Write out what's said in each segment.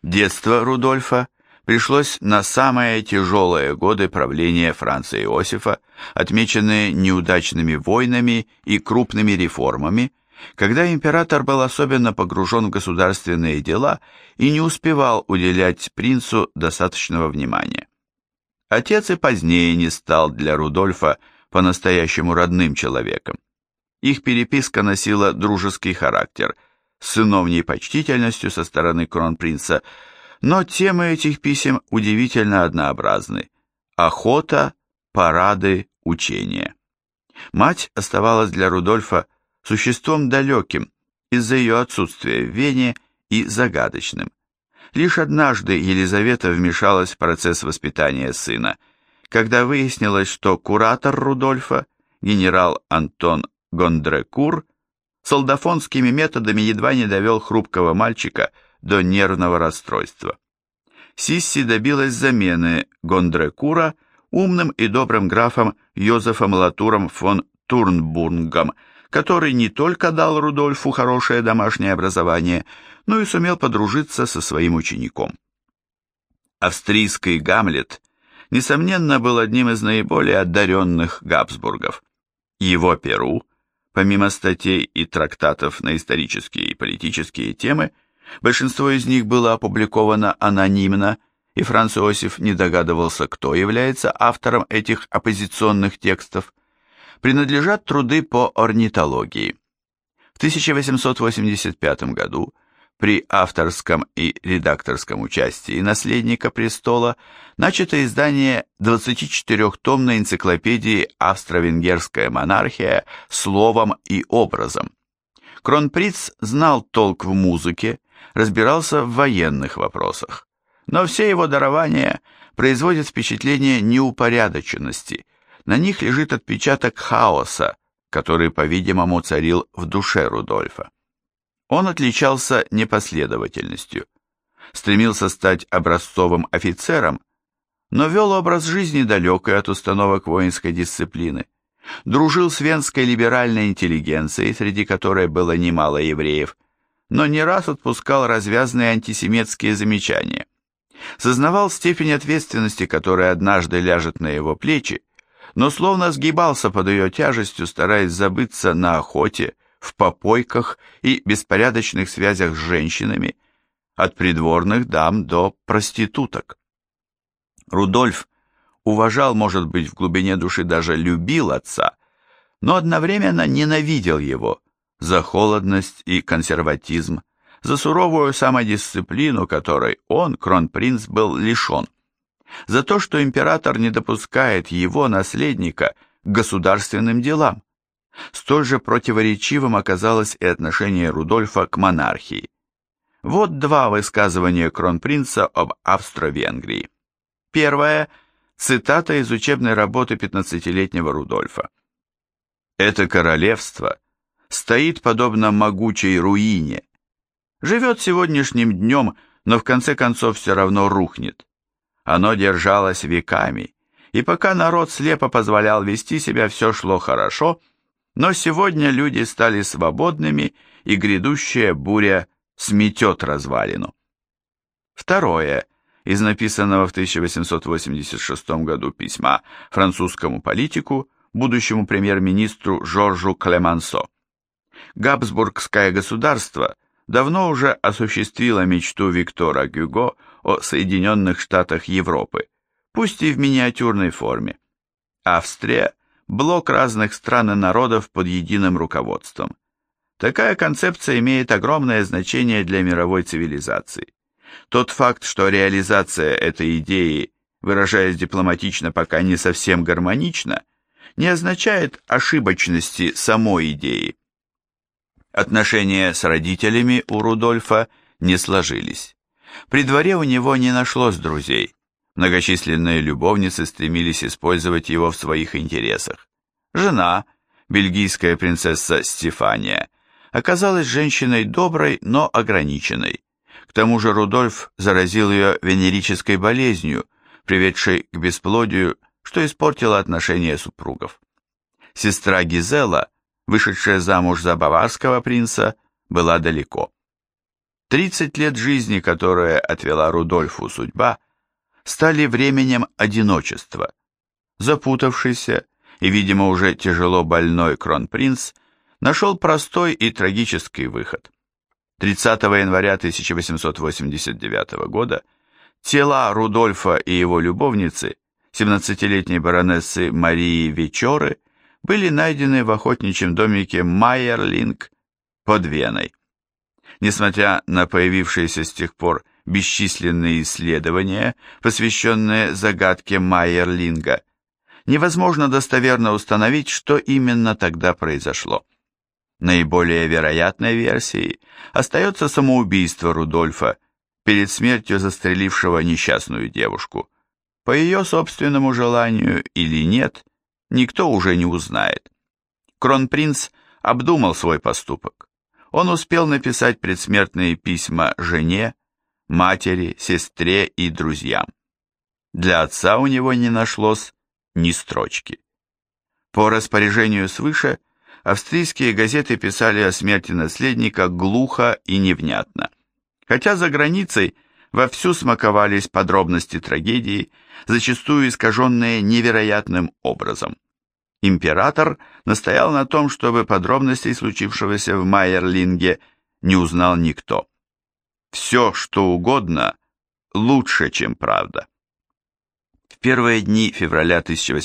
Детство Рудольфа пришлось на самые тяжелые годы правления Франца Иосифа, отмеченные неудачными войнами и крупными реформами, когда император был особенно погружен в государственные дела и не успевал уделять принцу достаточного внимания. Отец и позднее не стал для Рудольфа по-настоящему родным человеком. Их переписка носила дружеский характер, с сыновней почтительностью со стороны кронпринца, но темы этих писем удивительно однообразны: охота, парады, учения. Мать оставалась для Рудольфа существом далеким из-за ее отсутствия в Вене и загадочным. Лишь однажды Елизавета вмешалась в процесс воспитания сына, когда выяснилось, что куратор Рудольфа, генерал Антон Гондрекур, солдафонскими методами едва не довел хрупкого мальчика до нервного расстройства. Сисси добилась замены Гондрекура умным и добрым графом Йозефом Латуром фон Турнбургом, который не только дал Рудольфу хорошее домашнее образование, но и сумел подружиться со своим учеником. Австрийский Гамлет, несомненно, был одним из наиболее одаренных Габсбургов. Его перу, помимо статей и трактатов на исторические и политические темы, большинство из них было опубликовано анонимно, и Франц Иосиф не догадывался, кто является автором этих оппозиционных текстов, принадлежат труды по орнитологии. В 1885 году при авторском и редакторском участии наследника престола начато издание 24-томной энциклопедии «Австро-Венгерская монархия. Словом и образом». Кронпринц знал толк в музыке, разбирался в военных вопросах, но все его дарования производят впечатление неупорядоченности, на них лежит отпечаток хаоса, который, по-видимому, царил в душе Рудольфа. Он отличался непоследовательностью, стремился стать образцовым офицером, но вел образ жизни далекий от установок воинской дисциплины, дружил с венской либеральной интеллигенцией, среди которой было немало евреев, но не раз отпускал развязные антисемитские замечания. Сознавал степень ответственности, которая однажды ляжет на его плечи, но словно сгибался под ее тяжестью, стараясь забыться на охоте, в попойках и беспорядочных связях с женщинами, от придворных дам до проституток. Рудольф уважал, может быть, в глубине души даже любил отца, но одновременно ненавидел его за холодность и консерватизм, за суровую самодисциплину, которой он, кронпринц, был лишен, за то, что император не допускает его, наследника, к государственным делам. Столь же противоречивым оказалось и отношение Рудольфа к монархии. Вот два высказывания кронпринца об Австро-Венгрии. Первое – цитата из учебной работы 15-летнего Рудольфа. «Это королевство стоит подобно могучей руине, живет сегодняшним днем, но в конце концов все равно рухнет. Оно держалось веками, и пока народ слепо позволял вести себя, все шло хорошо, но сегодня люди стали свободными, и грядущая буря сметет развалину». Второе, из написанного в 1886 году письма французскому политику, будущему премьер-министру Жоржу Клемансо. Габсбургское государство давно уже осуществило мечту Виктора Гюго о Соединенных Штатах Европы, пусть и в миниатюрной форме. Австрия – блок разных стран и народов под единым руководством. Такая концепция имеет огромное значение для мировой цивилизации. Тот факт, что реализация этой идеи, выражаясь дипломатично, пока не совсем гармонично, не означает ошибочности самой идеи. Отношения с родителями у Рудольфа не сложились. При дворе у него не нашлось друзей. Многочисленные любовницы стремились использовать его в своих интересах. Жена, бельгийская принцесса Стефания, оказалась женщиной доброй, но ограниченной. К тому же Рудольф заразил ее венерической болезнью, приведшей к бесплодию, что испортило отношения супругов. Сестра Гизела, вышедшая замуж за баварского принца, была далеко. 30 лет жизни, которые отвела Рудольфу судьба, стали временем одиночества. Запутавшийся и, видимо, уже тяжело больной кронпринц нашел простой и трагический выход. 30 января 1889 года тела Рудольфа и его любовницы, 17-летней баронессы Марии Вечоры, были найдены в охотничьем домике Майерлинг под Веной. Несмотря на появившиеся с тех пор бесчисленные исследования, посвященные загадке Майерлинга, невозможно достоверно установить, что именно тогда произошло. Наиболее вероятной версией остается самоубийство Рудольфа, перед смертью застрелившего несчастную девушку. По ее собственному желанию или нет, никто уже не узнает. Кронпринц обдумал свой поступок. Он успел написать предсмертные письма жене, матери, сестре и друзьям. Для отца у него не нашлось ни строчки. По распоряжению свыше австрийские газеты писали о смерти наследника глухо и невнятно. Хотя за границей вовсю смаковались подробности трагедии, зачастую искаженные невероятным образом. Император настоял на том, чтобы подробностей случившегося в Майерлинге не узнал никто. Все, что угодно, лучше, чем правда. В первые дни февраля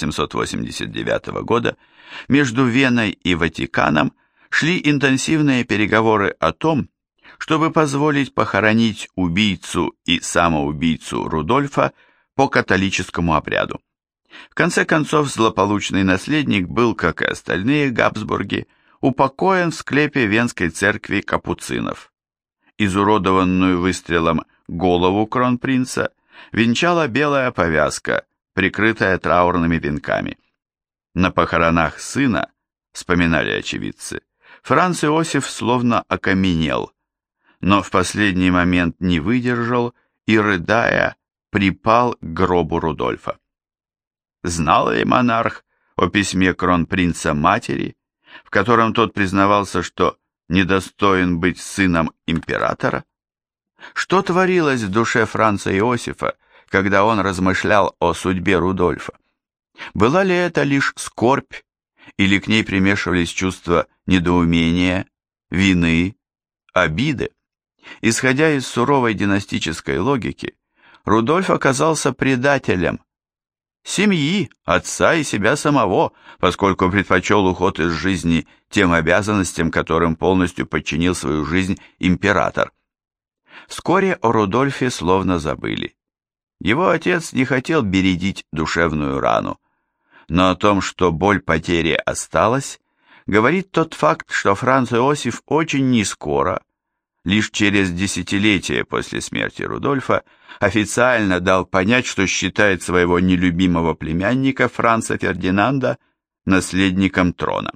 1889 года между Веной и Ватиканом шли интенсивные переговоры о том, чтобы позволить похоронить убийцу и самоубийцу Рудольфа по католическому обряду. В конце концов, злополучный наследник был, как и остальные Габсбурги, упокоен в склепе Венской церкви капуцинов. Изуродованную выстрелом голову кронпринца венчала белая повязка, прикрытая траурными венками. На похоронах сына, вспоминали очевидцы, Франц Иосиф словно окаменел, но в последний момент не выдержал и, рыдая, припал к гробу Рудольфа. Знал ли монарх о письме кронпринца матери, в котором тот признавался, что недостоин быть сыном императора? Что творилось в душе Франца Иосифа, когда он размышлял о судьбе Рудольфа? Была ли это лишь скорбь, или к ней примешивались чувства недоумения, вины, обиды? Исходя из суровой династической логики, Рудольф оказался предателем семьи, отца и себя самого, поскольку предпочел уход из жизни тем обязанностям, которым полностью подчинил свою жизнь император. Вскоре о Рудольфе словно забыли. Его отец не хотел бередить душевную рану, но о том, что боль потери осталась, говорит тот факт, что Франц Иосиф очень нескоро, лишь через десятилетие после смерти Рудольфа, официально дал понять, что считает своего нелюбимого племянника Франца Фердинанда наследником трона.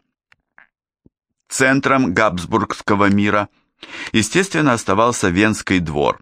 Центром габсбургского мира, естественно, оставался Венский двор.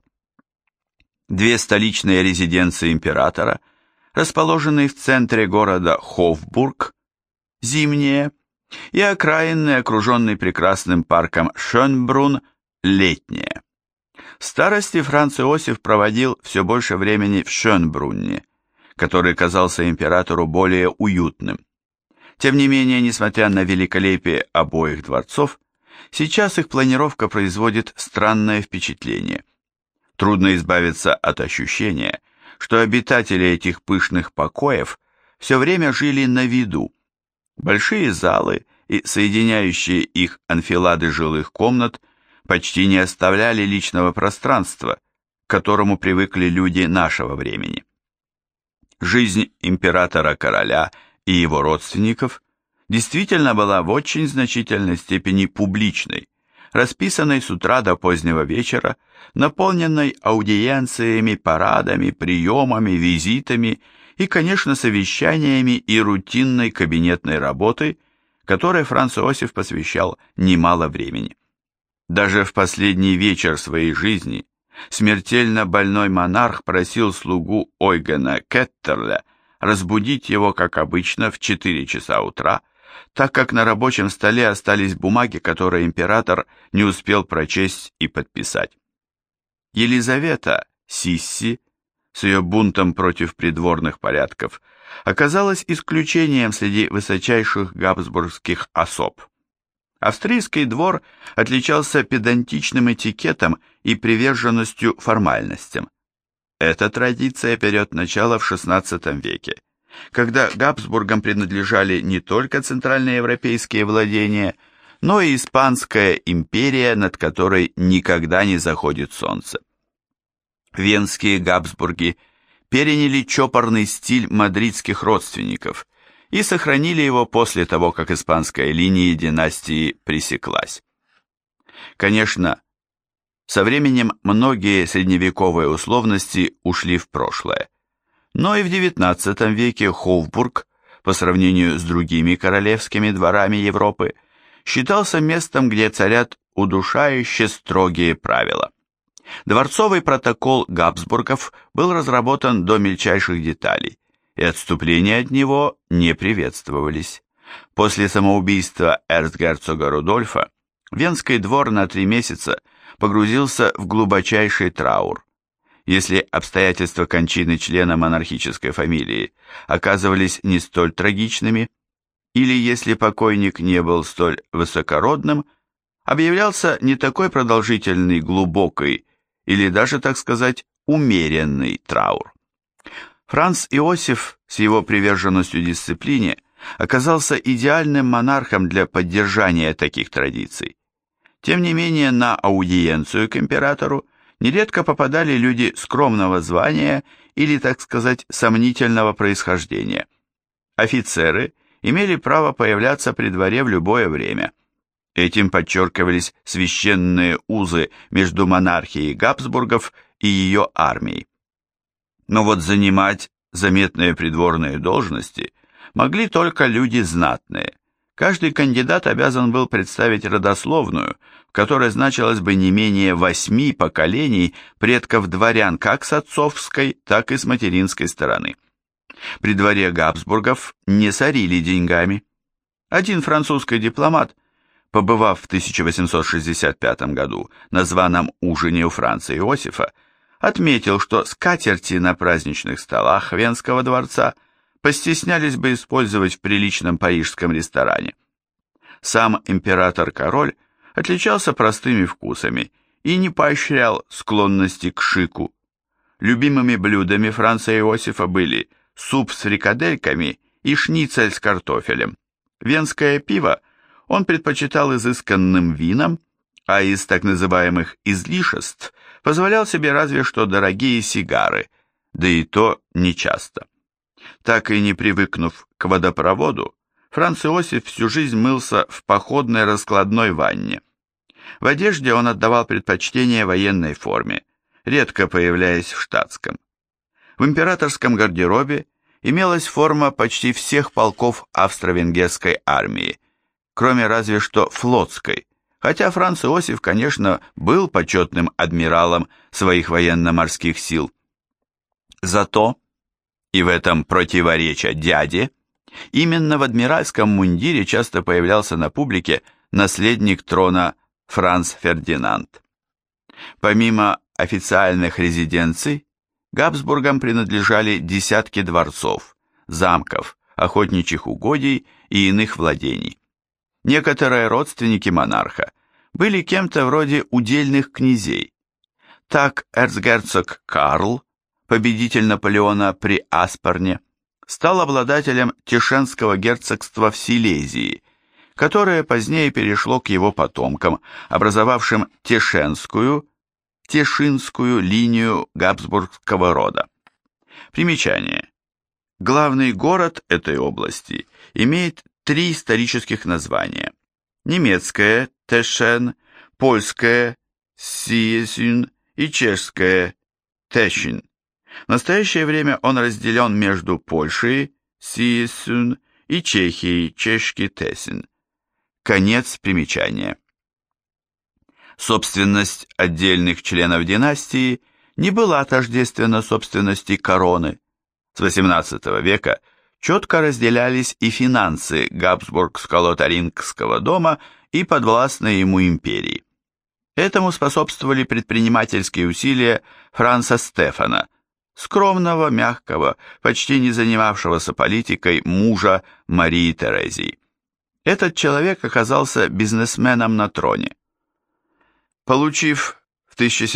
Две столичные резиденции императора, расположенные в центре города Хофбург, зимние, и окраинные, окруженный прекрасным парком Шönbrunn, летние. В старости Франц Иосиф проводил все больше времени в Шönbrunне, который казался императору более уютным. Тем не менее, несмотря на великолепие обоих дворцов, сейчас их планировка производит странное впечатление. Трудно избавиться от ощущения, что обитатели этих пышных покоев все время жили на виду. Большие залы и соединяющие их анфилады жилых комнат почти не оставляли личного пространства, к которому привыкли люди нашего времени. Жизнь императора-короля и его родственников действительно была в очень значительной степени публичной, расписанной с утра до позднего вечера, наполненной аудиенциями, парадами, приемами, визитами и, конечно, совещаниями и рутинной кабинетной работой, которой Франц Иосиф посвящал немало времени. Даже в последний вечер своей жизни смертельно больной монарх просил слугу Ойгена Кеттерля разбудить его, как обычно, в 4 часа утра, так как на рабочем столе остались бумаги, которые император не успел прочесть и подписать. Елизавета Сисси с ее бунтом против придворных порядков оказалась исключением среди высочайших габсбургских особ. Австрийский двор отличался педантичным этикетом и приверженностью формальностям. Эта традиция берет начало в XVI веке, когда Габсбургам принадлежали не только центральноевропейские владения, но и Испанская империя, над которой никогда не заходит солнце. Венские Габсбурги переняли чопорный стиль мадридских родственников и сохранили его после того, как испанская линия династии пресеклась. Конечно, со временем многие средневековые условности ушли в прошлое, но и в XIX веке Хофбург, по сравнению с другими королевскими дворами Европы, считался местом, где царят удушающе строгие правила. Дворцовый протокол Габсбургов был разработан до мельчайших деталей, и отступления от него не приветствовались. После самоубийства эрцгерцога Рудольфа Венский двор на 3 месяца погрузился в глубочайший траур. Если обстоятельства кончины члена монархической фамилии оказывались не столь трагичными, или если покойник не был столь высокородным, объявлялся не такой продолжительный, глубокий или даже, так сказать, умеренный траур. Франц Иосиф с его приверженностью дисциплине оказался идеальным монархом для поддержания таких традиций. Тем не менее, на аудиенцию к императору нередко попадали люди скромного звания или, так сказать, сомнительного происхождения. Офицеры имели право появляться при дворе в любое время. Этим подчеркивались священные узы между монархией Габсбургов и ее армией. Но вот занимать заметные придворные должности могли только люди знатные. Каждый кандидат обязан был представить родословную, в которой значилось бы не менее 8 поколений предков дворян как с отцовской, так и с материнской стороны. При дворе Габсбургов не сорили деньгами. Один французский дипломат, побывав в 1865 году на званом ужине у Франца Иосифа, отметил, что скатерти на праздничных столах Венского дворца постеснялись бы использовать в приличном парижском ресторане. Сам император-король отличался простыми вкусами и не поощрял склонности к шику. Любимыми блюдами Франца Иосифа были суп с фрикадельками и шницель с картофелем. Венское пиво он предпочитал изысканным винам, а из так называемых излишеств позволял себе разве что дорогие сигары, да и то нечасто. Так и не привыкнув к водопроводу, Франц Иосиф всю жизнь мылся в походной раскладной ванне. В одежде он отдавал предпочтение военной форме, редко появляясь в штатском. В императорском гардеробе имелась форма почти всех полков австро-венгерской армии, кроме разве что флотской, хотя Франц Иосиф, конечно, был почетным адмиралом своих военно-морских сил. Зато, и в этом противореча дяде, именно в адмиральском мундире часто появлялся на публике наследник трона Франц Фердинанд. Помимо официальных резиденций, Габсбургам принадлежали десятки дворцов, замков, охотничьих угодий и иных владений. Некоторые родственники монарха были кем-то вроде удельных князей. Так эрцгерцог Карл, победитель Наполеона при Аспарне, стал обладателем Тишенского герцогства в Силезии, которое позднее перешло к его потомкам, образовавшим Тишинскую линию габсбургского рода. Примечание. Главный город этой области имеет 3 исторических названия. Немецкое Тешен, польское Сиесюн и чешское Тешин. В настоящее время он разделен между Польшей Сиесюн и Чехией Чешский Тесин. Конец примечания. Собственность отдельных членов династии не была тождественна собственности короны. С XVIII века четко разделялись и финансы Габсбургско-Лотарингского дома и подвластной ему империи. Этому способствовали предпринимательские усилия Франца Стефана, скромного, мягкого, почти не занимавшегося политикой мужа Марии Терезии. Этот человек оказался бизнесменом на троне. Получив в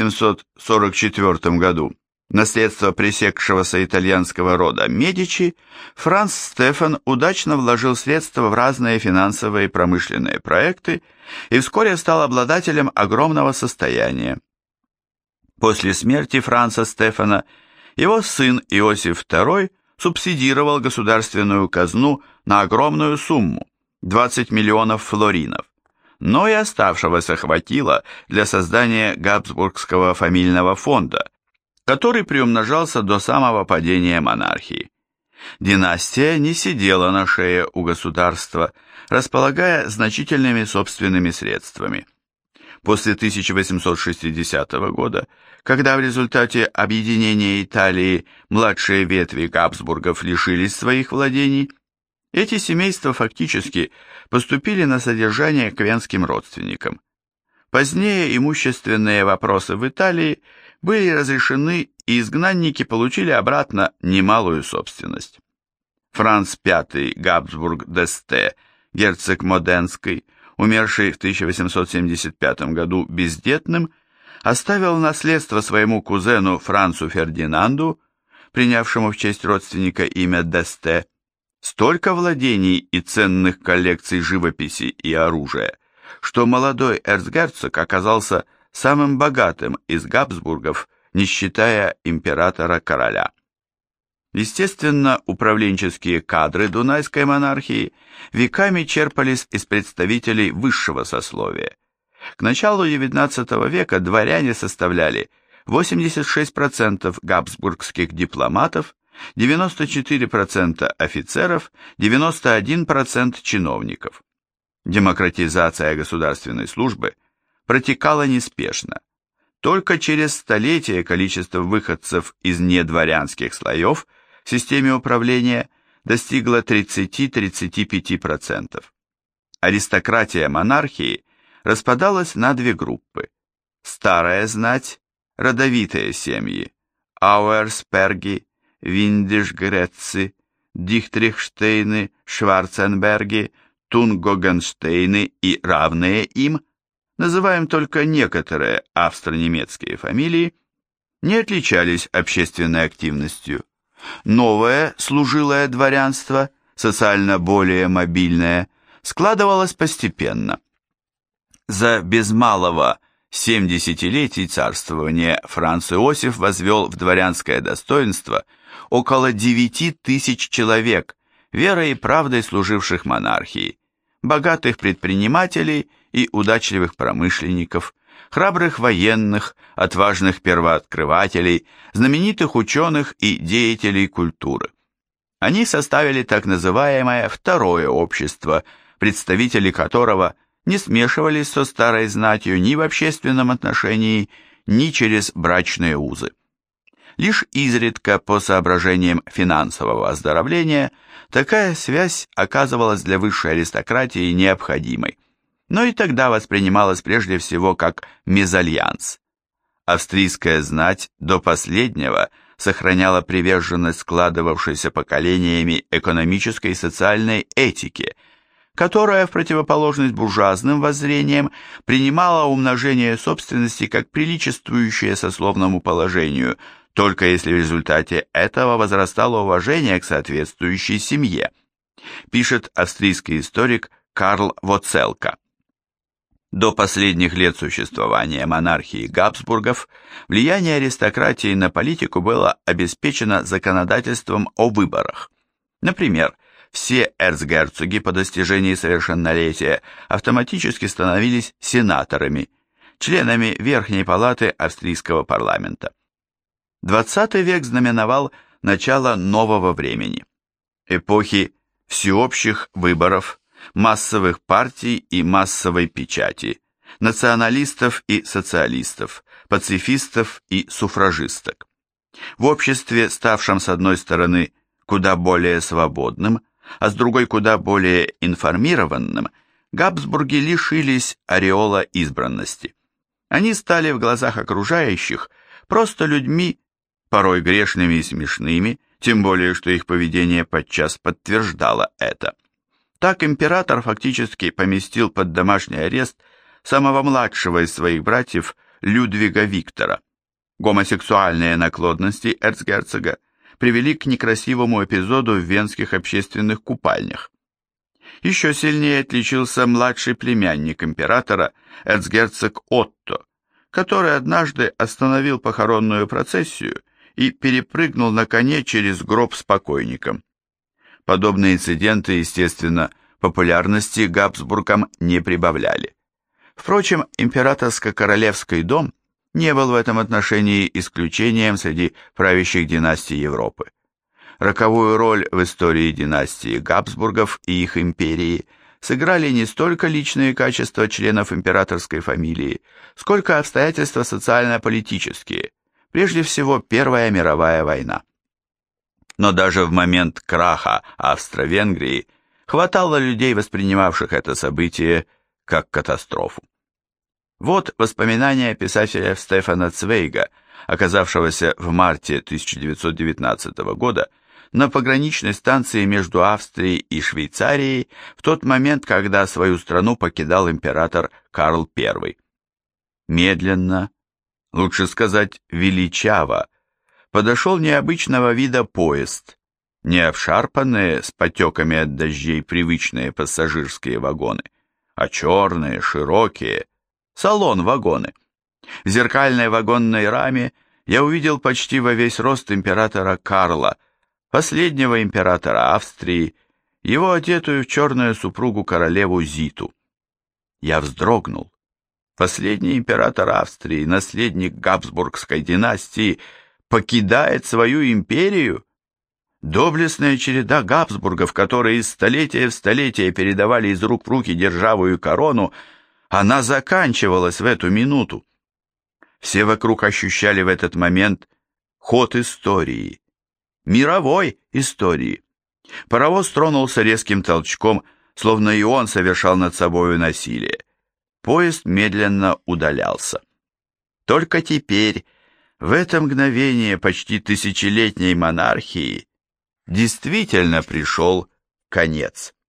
1744 году наследство пресекшегося итальянского рода Медичи, Франц Стефан удачно вложил средства в разные финансовые и промышленные проекты и вскоре стал обладателем огромного состояния. После смерти Франца Стефана его сын Иосиф II субсидировал государственную казну на огромную сумму – 20 миллионов флоринов, но и оставшегося хватило для создания Габсбургского фамильного фонда, который приумножался до самого падения монархии. Династия не сидела на шее у государства, располагая значительными собственными средствами. После 1860 года, когда в результате объединения Италии младшие ветви Габсбургов лишились своих владений, эти семейства фактически поступили на содержание к венским родственникам. Позднее имущественные вопросы в Италии были разрешены, и изгнанники получили обратно немалую собственность. Франц V Габсбург d'Este, герцог Моденский, умерший в 1875 году бездетным, оставил в наследство своему кузену Францу Фердинанду, принявшему в честь родственника имя d'Este, столько владений и ценных коллекций живописи и оружия, что молодой эрцгерцог оказался самым богатым из Габсбургов, не считая императора-короля. Естественно, управленческие кадры Дунайской монархии веками черпались из представителей высшего сословия. К началу XIX века дворяне составляли 86% габсбургских дипломатов, 94% офицеров, 91% чиновников. Демократизация государственной службы протекала неспешно. Только через столетия количество выходцев из недворянских слоев в системе управления достигло 30-35%. Аристократия монархии распадалась на две группы. Старая знать, родовитые семьи, Ауэрсперги, Виндишгрецци, Дихтрихштейны, Шварценберги, Тунгогенштейны и равные им, называем только некоторые австро-немецкие фамилии, не отличались общественной активностью. Новое служилое дворянство, социально более мобильное, складывалось постепенно. За без малого 7 десятилетий царствования Франц Иосиф возвел в дворянское достоинство около 9 тысяч человек, верой и правдой служивших монархии, богатых предпринимателей и удачливых промышленников, храбрых военных, отважных первооткрывателей, знаменитых ученых и деятелей культуры. Они составили так называемое второе общество, представители которого не смешивались со старой знатью ни в общественном отношении, ни через брачные узы. Лишь изредка по соображениям финансового оздоровления такая связь оказывалась для высшей аристократии необходимой, но и тогда воспринималась прежде всего как мезальянс. Австрийская знать до последнего сохраняла приверженность складывавшейся поколениями экономической и социальной этике, которая, в противоположность буржуазным воззрениям, принимала умножение собственности как приличествующее сословному положению, только если в результате этого возрастало уважение к соответствующей семье, пишет австрийский историк Карл Воцелка. До последних лет существования монархии Габсбургов влияние аристократии на политику было обеспечено законодательством о выборах. Например, все эрцгерцоги по достижении совершеннолетия автоматически становились сенаторами, членами Верхней палаты австрийского парламента. XX век знаменовал начало нового времени, эпохи всеобщих выборов, массовых партий и массовой печати, националистов и социалистов, пацифистов и суфражисток. В обществе, ставшем с одной стороны куда более свободным, а с другой куда более информированным, Габсбурги лишились ореола избранности. Они стали в глазах окружающих просто людьми, порой грешными и смешными, тем более, что их поведение подчас подтверждало это. Так император фактически поместил под домашний арест самого младшего из своих братьев Людвига Виктора. Гомосексуальные наклонности эрцгерцога привели к некрасивому эпизоду в венских общественных купальнях. Еще сильнее отличился младший племянник императора, эрцгерцог Отто, который однажды остановил похоронную процессию и перепрыгнул на коне через гроб с покойником. Подобные инциденты, естественно, популярности Габсбургам не прибавляли. Впрочем, императорско-королевский дом не был в этом отношении исключением среди правящих династий Европы. Роковую роль в истории династии Габсбургов и их империи сыграли не столько личные качества членов императорской фамилии, сколько обстоятельства социально-политические, прежде всего Первая мировая война. Но даже в момент краха Австро-Венгрии хватало людей, воспринимавших это событие как катастрофу. Вот воспоминания писателя Стефана Цвейга, оказавшегося в марте 1919 года на пограничной станции между Австрией и Швейцарией в тот момент, когда свою страну покидал император Карл I. Медленно, лучше сказать величаво, подошел необычного вида поезд, не обшарпанные с потеками от дождей привычные пассажирские вагоны, а черные, широкие, салон-вагоны. В зеркальной вагонной раме я увидел почти во весь рост императора Карла, последнего императора Австрии, его одетую в черную супругу королеву Зиту. Я вздрогнул. Последний император Австрии, наследник Габсбургской династии, покидает свою империю? Доблестная череда Габсбургов, которые из столетия в столетие передавали из рук в руки державу и корону, она заканчивалась в эту минуту. Все вокруг ощущали в этот момент ход истории, мировой истории. Паровоз тронулся резким толчком, словно и он совершал над собою насилие. Поезд медленно удалялся. Только теперь, в это мгновение почти тысячелетней монархии, действительно пришел конец.